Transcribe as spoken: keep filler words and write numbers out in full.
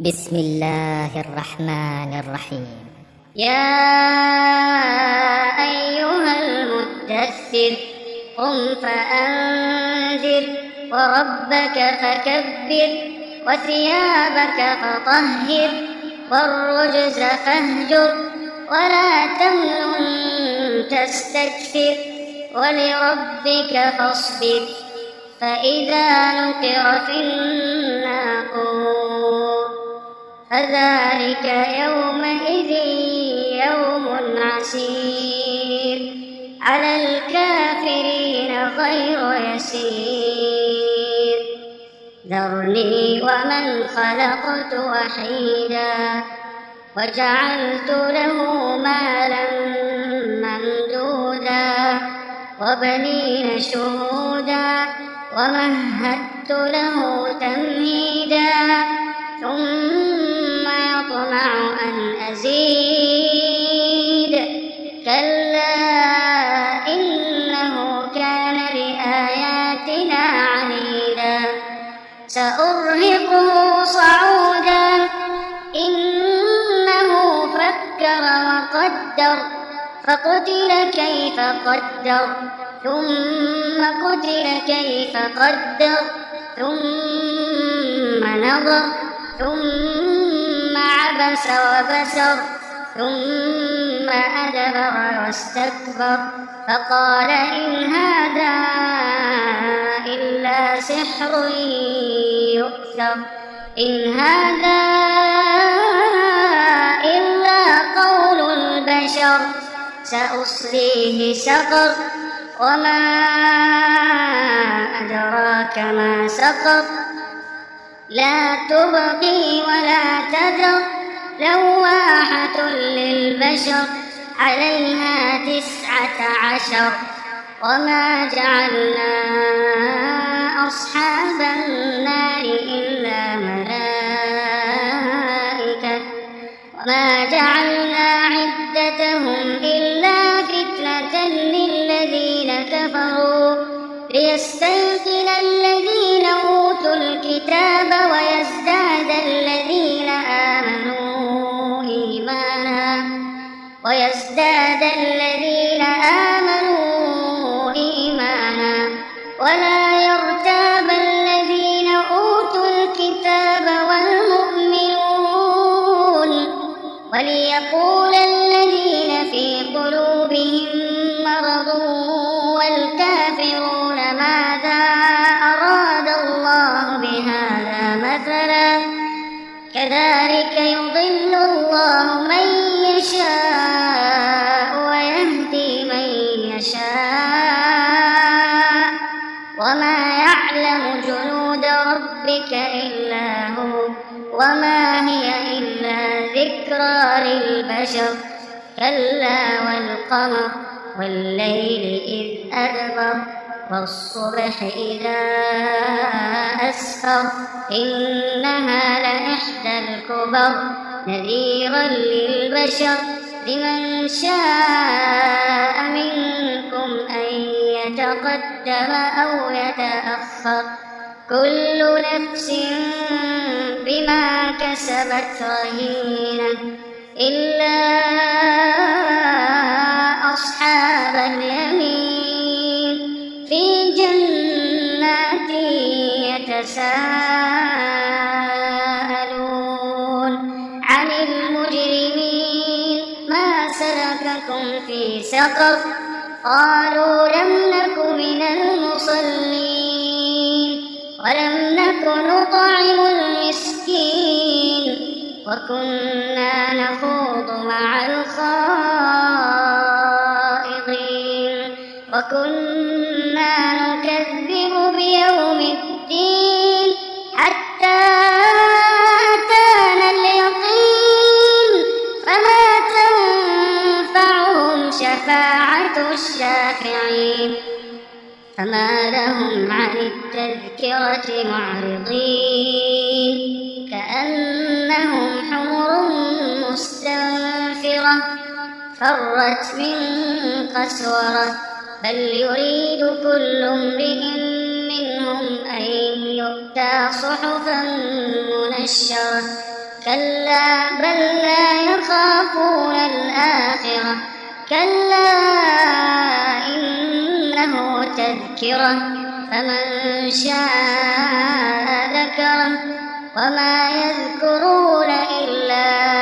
بسم الله الرحمن الرحيم. يا أيها المدثر قم فأنذر وربك فكبر وثيابك فطهر والرجز فاهجر ولا تمنن تستكثر ولربك فاصبر فإذا نقر في الناقور فذلك يومئذ يوم عسير على الكافرين غير يسير. ذرني ومن خلقت وحيدا وجعلت له مالا ممدودا وبنين شهودا ومهدت له تمهيدا ثم يطمع أن أزيد كلا إنه كان لآياتنا عنيدا سأرهقه صعودا إنه فكر وقدر فقتل كيف قدر ثم قتل كيف قدر ثم نظر ثم عبس وبسر ثم أدبر واستكبر فقال إن هذا إلا سحر يؤثر إن هذا إلا قول البشر سأصليه سقر وما أدراك ما سقر لا تبقي ولا تذر لواحة للبشر عليها تسعة عشر وما جعلنا أصحاب النار إلا ملائكة وما جعلنا عدتهم إلا فتنة للذين كفروا ليستيقن الذين أوتوا الكتاب ويزداد الذين آمنوا إيمانا ويزداد الذين آمنوا إيمانا ولا يرتاب الذين أوتوا الكتاب والمؤمنون وليقول الذين في قلوبهم مرض والكافرون ماذا أراد الله بهذا مثلا كذلك يضل الله من يشاء ويهدي من يشاء وما يعلم جنود ربك إلا هو وما هي إلا ذكرى للبشر كلا والقمر والليل إذ أدبر والصبح إذا أسفر إنها لإحدى الكبر نذيرا للبشر لمن شاء منكم أن يتقدم أو يتأخر كل نفس بما كسبت رهينة إلا أصحاب اليمين في جنات يتساءلون عن المجرمين ما سلككم في سقر قالوا لم نك من المصلين ولم نك نطعم المسكين وكنا نخوض مع الخائضين وكنا نكذب بيوم الدين حتى أتانا اليقين فما تنفعهم شفاعة الشافعين فما لهم عن التذكرة معرضين كأنهم حمر مستنفرة فرت من قسورة بل يريد كل امرئ منهم أن يؤتى صحفا منشرة كلا بل لا يخافون الآخرة كلا إنه تذكرة فمن شاء ذكره وما يذكرون إلا